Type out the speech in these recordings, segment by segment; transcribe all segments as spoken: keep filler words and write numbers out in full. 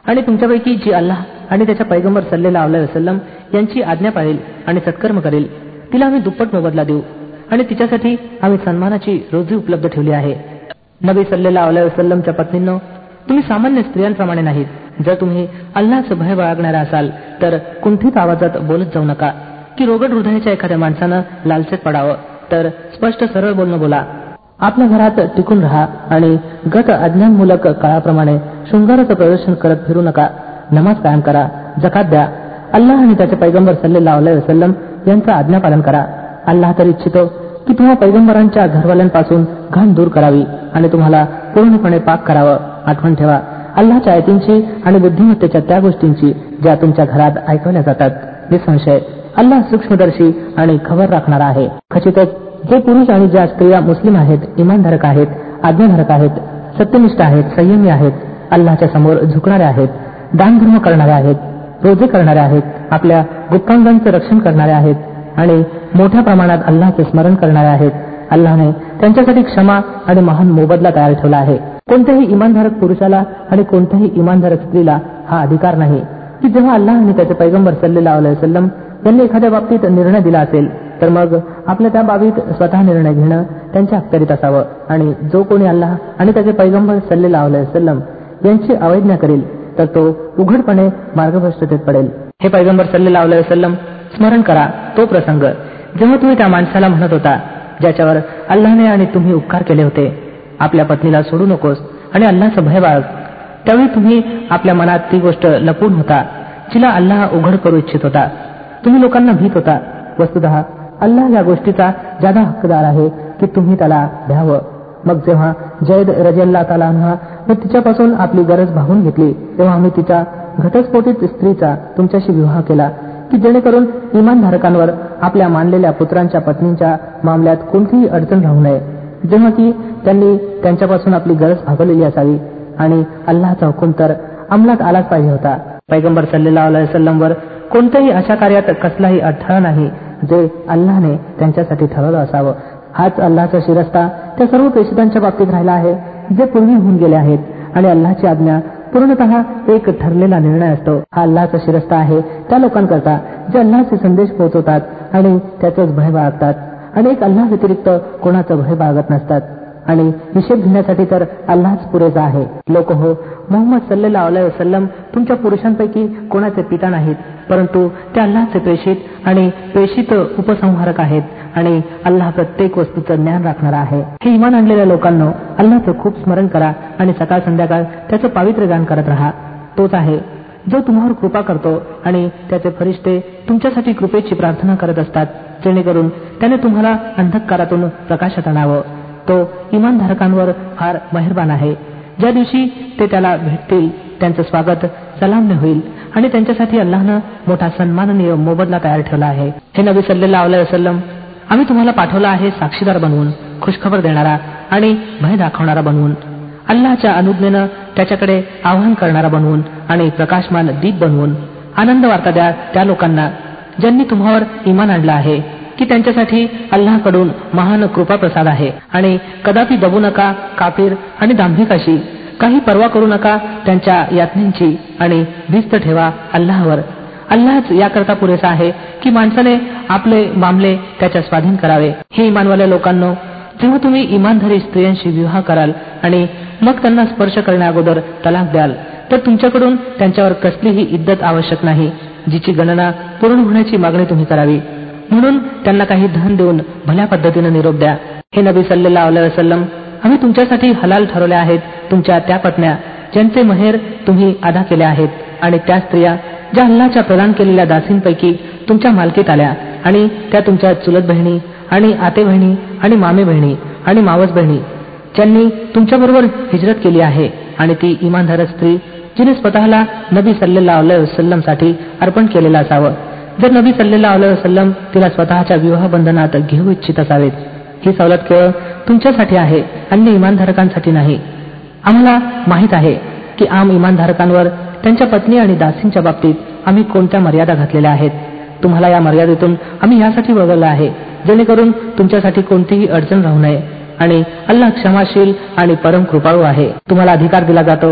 आणि तुमच्यापैकी जी अल्लाह आणि त्याच्या पैगंबर सल्लल्लाहु अलैहि वसल्लम यांची आज्ञा पाळेल आणि सत्कर्म करेल तिला आम्ही दुप्पट मोबदला देऊ आणि तिच्यासाठी आम्ही सन्मानाची रोजी उपलब्ध ठेवली आहे. नबी सल्लल्लाहु अलैहि वसल्लमच्या पत्नींनो, तुम्ही सामान्य स्त्रियांप्रमाणे नाहीत. जर तुम्ही अल्लाहचं भय बाळगणारा असाल तर कुंठित आवाजात बोलत जाऊ नका की रोगट हृदयाच्या एखाद्या माणसानं लालसेत पडावं, तर स्पष्ट सरळ बोलणं बोला. आपल्या घरात टिकून राहा आणि गत अज्ञानमूलक काळाप्रमाणे शृंगाराचं प्रदर्शन करत फिरू नका. नमाज कायम करा, जकात द्या, अल्लाह आणि त्याचे पैगंबर सल्लल्लाहु अलैहि वसल्लम यांचं आज्ञापालन करा. अल्लाह तर इच्छितो की तुम्हा पैगंबरांच्या घरवाल्यांपासून घाण दूर करावी आणि तुम्हाला पूर्णपणे पाक करावं. आठवण ठेवा अल्लाहच्या आयतींची आणि बुद्धिमत्तेच्या त्या गोष्टींची ज्या तुमच्या घरात ऐकवल्या जातात. निसंशय अल्लाह सूक्ष्मदर्शी आणि खबर राखणारा आहे. खचितच जे पुरुष आणि ज्या स्त्रिया मुस्लिम आहेत, इमानधारक आहेत, आज्ञाधारक आहेत, सत्यनिष्ठ आहेत, संयमी आहेत, अल्लाहच्या समोर झुकणारे आहेत, दानधर्म करणारे आहेत, रोजे करणारे आहेत, आपल्या गुप्तांगांचं रक्षण करणारे आहेत आणि मोठ्या प्रमाणात अल्लाहचे स्मरण करणारे आहेत, अल्लाहने त्यांच्यासाठी क्षमा आणि महान मोबदला तयार ठेवला आहे. कोणत्याही इमानधारक पुरुषाला आणि कोणत्याही इमानधारक स्त्रीला हा अधिकार नाही की जेव्हा अल्लाह आणि त्याचे पैगंबर सल्लल्लाहु अलैहि वसल्लम यांनी एखाद्या बाबतीत निर्णय दिला असेल तर मग आपल्या त्या बाबीत स्वतः निर्णय घेणं त्यांच्या अखत्यारीत असावं. आणि जो कोणी अल्लाह आणि त्याचे पैगंबर सल्लल्लाहु अलैहि वसल्लम यांची अवज्ञा करेल तर तो उघडपणे मार्गभ्रष्टतेत पडेल. हे पैगंबर सल्लल्लाहु अलैहि वसल्लम, स्मरण करा तो प्रसंग जेव्हा तुम्ही त्या माणसाला म्हणत होता ज्याच्यावर अल्लाहने आणि तुम्ही उपकार केले होते, आपल्या पत्नीला सोडू नकोस आणि अल्लाहचं भय बाळग. त्यावेळी तुम्ही आपल्या मनात ती गोष्ट लपवून होता जिला अल्लाह उघड करू इच्छित होता. तुम्ही लोकांना भीत होता. वस्तुतः अल्लाह या गोष्टीचा जादा हक्कदार आहे की तुम्ही त्याला भ्यावं. मग जेव्हा जैद रजियल्लाहु ताला अन्हा व तिच्यापासून आपली गरज भागून घेतली तेव्हा आम्ही तिच्या घटस्फोटित स्त्रीचा तुमच्याशी विवाह केला की जेणेकरून इमानधारकांवर आपल्या मानलेल्या पुत्रांच्या पत्नींच्या मामल्यात कोणतीही अडचण राहू नये, जेव्हा की त्यांनी त्यांच्यापासून आपली गरज भागवलेली असावी. आणि अल्लाहचा हुकूम तर अंमलात आलाच पाहिजे होता. पैगंबर सल्लल्लाहु अलैहि वसल्लम वर कोणत्याही अशा कार्यात कसलाही अडथळा नाही जे अल्लाहने त्यांच्यासाठी ठरवलं असावं. हाच अल्लाहचा शिरस्ता त्या सर्व प्रेषितांच्या बाबतीत राहिला आहे जे पूर्वी होऊन गेले आहेत. आणि अल्लाहची आज्ञा पूर्णतः एक ठरलेला निर्णय असतो. हा अल्लाहचा शिरस्ता आहे त्या लोकांकरता जे अल्लाहचे संदेश पोहोचवतात आणि त्याचंच भय बाळगतात आणि एक अल्लाह व्यतिरिक्त कोणाचं भय बाळगत नसतात. आणि हिशेब घेण्यासाठी तर अल्लाहच पुरेसा आहे. लोक हो, मोहम्मद सल्लल्लाहु अलैहि वसल्लम तुमच्या पुरुषांपैकी कोणाचे पिता नाहीत, परंतु ते अल्लाहचे प्रेषित आणि प्रेषित उपसंहारक आहेत आणि अल्लाह प्रत्येक वस्तूचं ज्ञान राखणारा आहे. हे इमान आणलेल्या लोकांनो, अल्लाहचं खूप स्मरण करा आणि सकाळ संध्याकाळ त्याचं पावित्र्य गान करत राहा. तोच आहे जो तुम्हावर कृपा करतो आणि त्याचे फरिश्ते तुमच्यासाठी कृपेची प्रार्थना करत असतात जेणेकरून त्याने तुम्हाला अंधकारातून प्रकाशात आणावं. तो इमानधारकांवर फार मेहरबान आहे. ज्या दिवशी ते त्याला भेटतील त्यांचं स्वागत सलामने होईल आणि त्यांच्यासाठी अल्लाहनं मोठा सन्माननीय मोबदला तयार ठेवला आहे. हे नबी सल्लल्लाहु अलैहि वसल्लम, आम्ही तुम्हाला पाठवला आहे साक्षीदार बनवून, खुशखबर देणारा आणि भय दाखवणारा बनवून, अल्लाहच्या अनुज्ञेनं त्याच्याकडे आवाहन करणारा बनवून आणि प्रकाशमान दीप बनवून. आनंद वार्ता द्या त्या लोकांना ज्यांनी तुम्हावर इमान आणलं आहे की त्यांच्यासाठी अल्लाहकडून महान कृपा प्रसाद आहे. आणि कदापि दबू नका काफिर आणि दांभिकाशी, काही पर्वा करू नका त्यांच्या यातनेची आणि भिस्त ठेवा अल्लाहवर. अल्लाहच याकरता पुरेसा आहे की माणसाने आपले मामले त्याच्या स्वाधीन करावे. हे इमानवाल्या लोकांनो, जेव्हा तुम्ही इमानधारी स्त्रियांशी विवाह कराल आणि मग त्यांना स्पर्श करण्या अगोदर तलाक द्याल तर तुमच्याकडून त्यांच्यावर कसलीही इद्दत आवश्यक नाही जिची गणना पूर्ण होण्याची मागणी तुम्ही करावी. म्हणून त्यांना काही धन देऊन भल्या पद्धतीने निरोप द्या. हे नबी सल्लल्लाहु अलैहि वसल्लम, आम्ही तुमच्यासाठी हलाल ठरवल्या आहेत तुमच्या त्या पत्न्या ज्यांचे महेर तुम्ही अदा केले आहेत आणि त्या स्त्रिया ज्या अल्लाहच्या प्रदान केलेल्या दासींपैकी तुमच्या मालकीत आल्या आणि त्या तुमच्या चुलत बहिणी आणि आते बहिणी आणि मामे बहिणी आणि मावस बहिणी ज्यांनी तुमच्याबरोबर हिजरत केली आहे आणि ती इमानधारक स्त्री जिने स्वतःला नबी सल्लल्लाहु अलैहि वसल्लम साठी अर्पण केलेलं असावं. जर नबी सल्लल्लाहु अलैहि वसल्लम तिला स्वतःच्या विवाह बंधनात घेऊ इच्छित असावेत, ही सवलत केवळ तुमच्यासाठी आहे, अन्य इमानधारकांसाठी नाही. आम्हाला माहित आहे की आम इमानधारकांवर त्यांच्या पत्नी आणि दासींच्या बाबतीत आम्ही कोणत्या मर्यादा घातलेल्या आहेत. तुम्हाला या मर्यादेतून आम्ही यासाठी वगळलं आहे जेणेकरून तुमच्यासाठी कोणतीही अडचण राहू नये. आणि अल्लाह क्षमाशील आणि परम कृपाळू आहे. तुम्हाला अधिकार दिला जातो की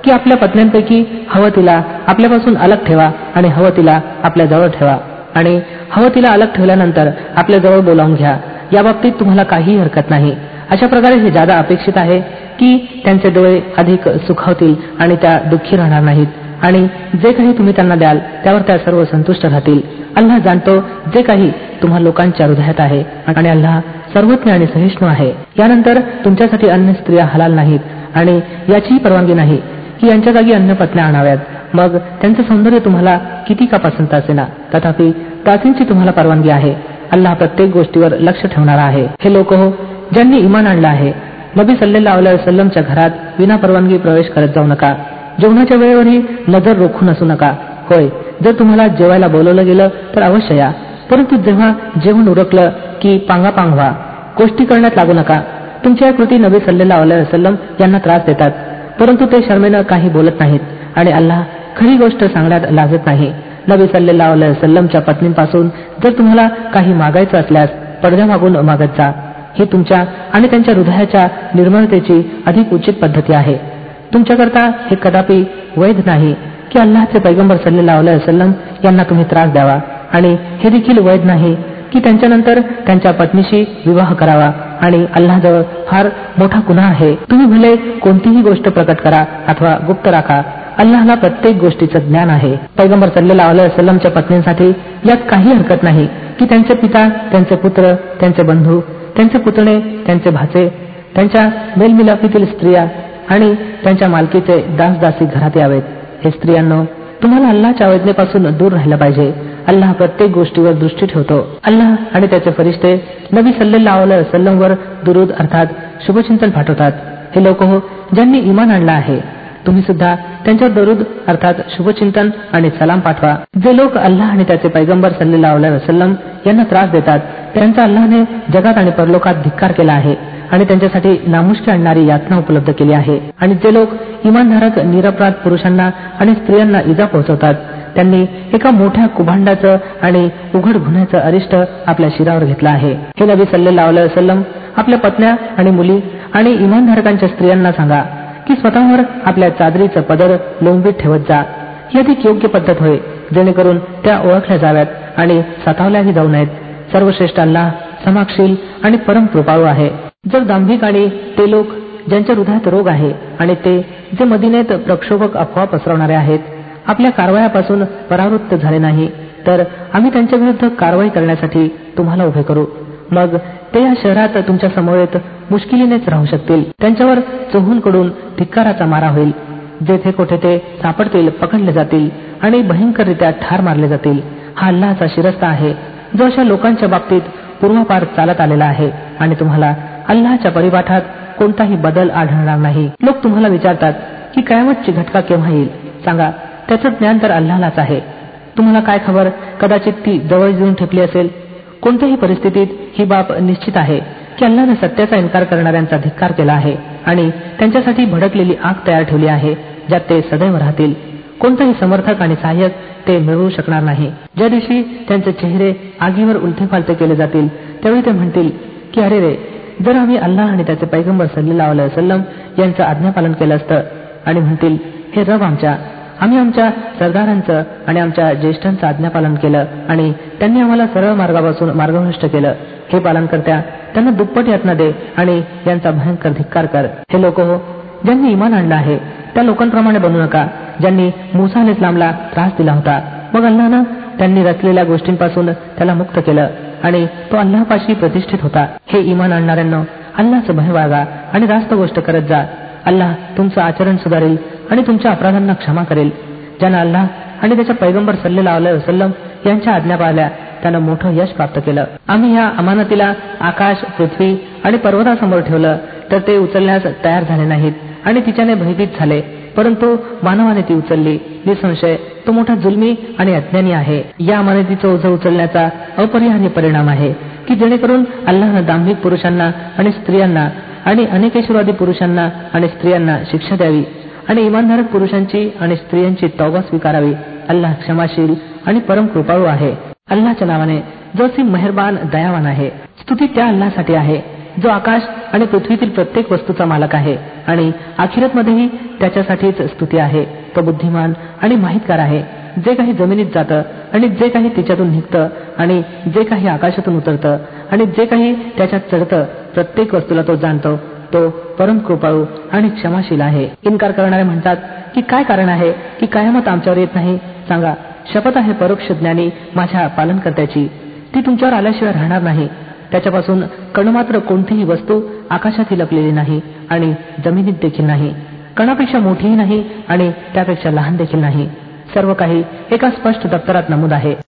की आपल्या पत्न्यांपैकी हवं तिला आपल्यापासून अलग ठेवा आणि हवं तिला आपल्या जवळ ठेवा, आणि हवं तिला अलग ठेवल्यानंतर आपल्या जवळ बोलावून घ्या. या बाबतीत तुम्हाला काहीही हरकत नाही. अशा प्रकारे हे जादा अपेक्षित आहे की त्यांचे डोळे अधिक सुखावतील आणि त्या दुःखी राहणार नाहीत, आणि जे काही तुम्ही त्यांना द्याल त्यावर त्या सर्व संतुष्ट राहतील. अल्लाह जाणतो जे काही तुम्हा लोकांच्या हृदयात आहे, आणि अल्लाह सर्वज्ञ आणि सहिष्णू आहे. यानंतर तुमच्यासाठी अन्य स्त्रिया हलाल नाहीत, आणि याचीही परवानगी नाही की यांच्या जागी अन्य पत्न्या आणाव्यात. मग त्यांचं सौंदर्य तुम्हाला किती का पसंत असेना, तथापि दासींची तुम्हाला परवानगी आहे. अल्लाह प्रत्येक गोष्टीवर लक्ष ठेवणारा आहे. हे लोक हो ज्यांनी इमान आणलं आहे, नबी सल्लल्लाहु अलैहि वसल्लमच्या घरात विना परवानगी प्रवेश करत जाऊ नका. जेवणाच्या वेळेवरही नजर रोखून असू नका. होय, जर तुम्हाला जेवायला बोलवलं गेलं तर अवश्य या, परंतु जेव्हा जेवण उरकलं की पांगापांग व्हा. गोष्टी करण्यात लागू नका. तुमच्या कृती नबी सल्लल्लाहु अलैहि वसल्लम यांना त्रास देतात, परंतु ते शर्मेनं काही बोलत नाहीत, आणि अल्लाह खरी गोष्ट सांगण्यात लाजत नाही. नबी सल्लल्लाहु अलैहि वसल्लमच्या पत्नींपासून जर तुम्हाला काही मागायचं असल्यास पडद्या मागून मागत जा. ही तुमच्या आणि त्यांच्या हृदयाच्या निर्मळतेची अधिक उचित पद्धती आहे. तुमच्याकरता हे कदापि वैध नाही की अल्लाहचे पैगंबर सल्लल्लाहु अलैहि वसल्लम यांना तुम्ही त्रास द्यावा, आणि हे देखील वैध नाही की त्यांच्यानंतर त्यांच्या पत्नीशी विवाह करावा, आणि अल्लाहजवळ फार मोठा गुन्हा आहे. तुम्ही भले कोणतीही गोष्ट प्रकट करा अथवा गुप्त राखा, अल्लाहला प्रत्येक गोष्टीचं ज्ञान आहे. पैगंबर सल्लल्लाहु अलैहि वसल्लमच्या पत्नींसाठी यात काही हरकत नाही की त्यांचे पिता, त्यांचे पुत्र, त्यांचे बंधू, त्यांचे पुतणे, त्यांचे भाचे, त्यांच्या मेलमिलाफीतील स्त्रिया आणि त्यांच्या मालकीचे दासदासी घरात यावेत. हे स्त्रियांनो, तुम्हाला अल्लाहच्या आज्ञेपासून दूर राहिलं पाहिजे. अल्लाह प्रत्येक गोष्टीवर दृष्टी ठेवतो. अल्लाह आणि त्याचे फरिश्ते नबी सल्लल्लाहु अलैहि वसल्लमवर दुरूद अर्थात शुभचिंतन पाठवतात. हे लोक हो ज्यांनी इमान आणलं आहे, तुम्ही सुद्धा त्यांच्यावर दरूद अर्थात शुभचिंतन आणि सलाम पाठवा. जे लोक अल्लाह आणि त्याचे पैगंबर सल्लल्लाहु अलैहि वसल्लम यांना त्रास देतात, त्यांचा अल्लाहने जगात आणि परलोकात धिक्कार केला आहे, आणि त्यांच्यासाठी नामुष्की आणणारी यातना उपलब्ध केली आहे. आणि जे लोक इमानधारक निरपराध पुरुषांना आणि स्त्रियांना इजा पोहोचवतात, त्यांनी एका मोठ्या कुभांडाचं आणि उघड गुन्ह्याचं अरिष्ट आपल्या शिरावर घेतलं आहे. हे नबी सल्लल्लाहु अलैहि वसल्लम आपल्या पत्न्या आणि मुली आणि इमानधारकांच्या स्त्रियांना सांगा की स्वतःवर आपल्या चादरीचं पदर लोंबीत ठेवत जा. ही अधिक योग्य पद्धत होय, जेणेकरून त्या ओळखल्या जाव्यात आणि सतावल्याही जाऊ नयेत. सर्वश्रेष्ठ अल्लाह समाक्षील आणि परम कृपाळू आहे. जर दांभिक आणि ते लोक ज्यांच्या हृदयात रोग आहे आणि ते जे मदिनेत प्रक्षोभक अफवा पसरवणारे आहेत आपल्या कारवायापासून परावृत्त झाले नाही, तर आम्ही त्यांच्या विरुद्ध कारवाई करण्यासाठी तुम्हाला उभे करू. मग ते या शहरात तुमच्या समवेत मुश्किलीनेच राहू शकतील. त्यांच्यावर चोहूनकडून धिक्काराचा मारा होईल. जेथे कोठे ते सापडतील पकडले जातील आणि भयंकररित्या ठार मारले जातील. हा अल्लाहचा शिरस्ता आहे जो अशा लोकांच्या बाबतीत पूर्वापार चालत आलेला आहे, आणि तुम्हाला अल्लाहच्या परिपाठात कोणताही बदल आढळणार नाही. लोक तुम्हाला विचारतात की कयामतची घटका केव्हा येईल. सांगा, त्याचं ज्ञान तर अल्लाहलाच आहे. तुम्हाला काय खबर, कदाचित ती जवळ येऊन ठेपली असेल. कोणत्याही परिस्थितीत ही बाब निश्चित आहे की अल्लाहने सत्याचा इन्कार करणाऱ्यांचा धिक्कार केला आहे आणि त्यांच्यासाठी भडकलेली आग तयार ठेवली आहे ज्यात ते सदैव राहतील. कोणताही समर्थक आणि सहाय्यक ते मिळवू शकणार नाही. ज्या दिवशी त्यांचे चेहरे आगीवर उलथे फालते केले जातील त्यावेळी ते म्हणतील की अरे रे, जर आम्ही अल्लाह आणि त्याचे पैगंबर सल्लल्लाहु अलैहि वसल्लम यांचं आज्ञापालन केलं असतं. आणि म्हणतील, हे रब आमच्या, आम्ही आमच्या सरदारांचं आणि आमच्या ज्येष्ठांचं आज्ञापालन केलं आणि त्यांनी आम्हाला सरळ मार्गापासून मार्गभ्रष्ट केलं. हे पालनकर्त्या, त्यांना दुप्पट यातना दे आणि यांचा भयंकर धिक्कार कर. हे लोक हो ज्यांनी इमान आणलं आहे त्या लोकांप्रमाणे बनू नका ज्यांनी मूसा अलैहिस्सलामला त्रास दिला होता. मग अल्लाहनं त्यांनी रचलेल्या गोष्टींपासून त्याला मुक्त केलं आणि तो अल्लाहपाशी प्रतिष्ठित होता. हे इमान आणणाऱ्यांनो, अल्लाहचं भय बाळगा आणि रास्त गोष्ट करत जा. अल्लाह तुमचं आचरण सुधारेल आणि तुमच्या अपराधांना क्षमा करेल. ज्यानं अल्लाह आणि त्याच्या पैगंबर सल्लल्लाहु अलैहि वसल्लम यांच्या आज्ञा पाळल्या त्यानं मोठं यश प्राप्त केलं. आम्ही या अमानतीला आकाश, पृथ्वी आणि पर्वतासमोर ठेवलं तर ते उचलण्यास तयार झाले नाहीत आणि तिच्याने भयभीत झाले, परंतु मानवाने ती उचलली. निसंशय तो मोठा जुलमी आणि अज्ञानी आहे. या अमानतीचं ओझं उचलण्याचा अपरिहार्य परिणाम आहे की जेणेकरून अल्लाहनं दांभिक पुरुषांना आणि स्त्रियांना आणि अनेकेश्वरवादी पुरुषांना आणि स्त्रियांना शिक्षा द्यावी आणि इमानधारक पुरुषांची आणि स्त्रियांची तौबा स्वीकारावी. अल्लाह क्षमाशील आणि परम कृपाळू आहे. अल्लाहच्या नावाने जो असीम मेहरबान दयावान आहे. स्तुती त्या अल्लाहसाठी आहे जो आकाश आणि पृथ्वीतील प्रत्येक वस्तूचा मालक आहे आणि आखिरतमध्येही त्याच्यासाठीच स्तुती आहे. तो बुद्धिमान आणि माहितगार आहे. जे काही जमिनीत जातं आणि जे काही तिच्यातून निघतं आणि जे काही आकाशातून उतरतं आणि जे काही त्याच्यात चढतं, प्रत्येक वस्तूला तो जाणतो. तो परम कृपाळू आणि क्षमाशील आहे. इन्कार करणारे म्हणतात की काय कारण आहे की कयामत आमच्यावर येत नाही. सांगा, शपथ आहे परोक्ष ज्ञानी माझ्या पालनकर्त्याची, ती तुमच्यावर आल्याशिवाय राहणार नाही. त्याच्यापासून कणमात्र कोणतीही वस्तू आकाशात लपलेली नाही आणि जमिनीत देखील नाही, कणापेक्षा मोठीही नाही आणि त्यापेक्षा लहान देखील नाही. सर्व काही एका स्पष्ट दप्तरात नमूद आहे.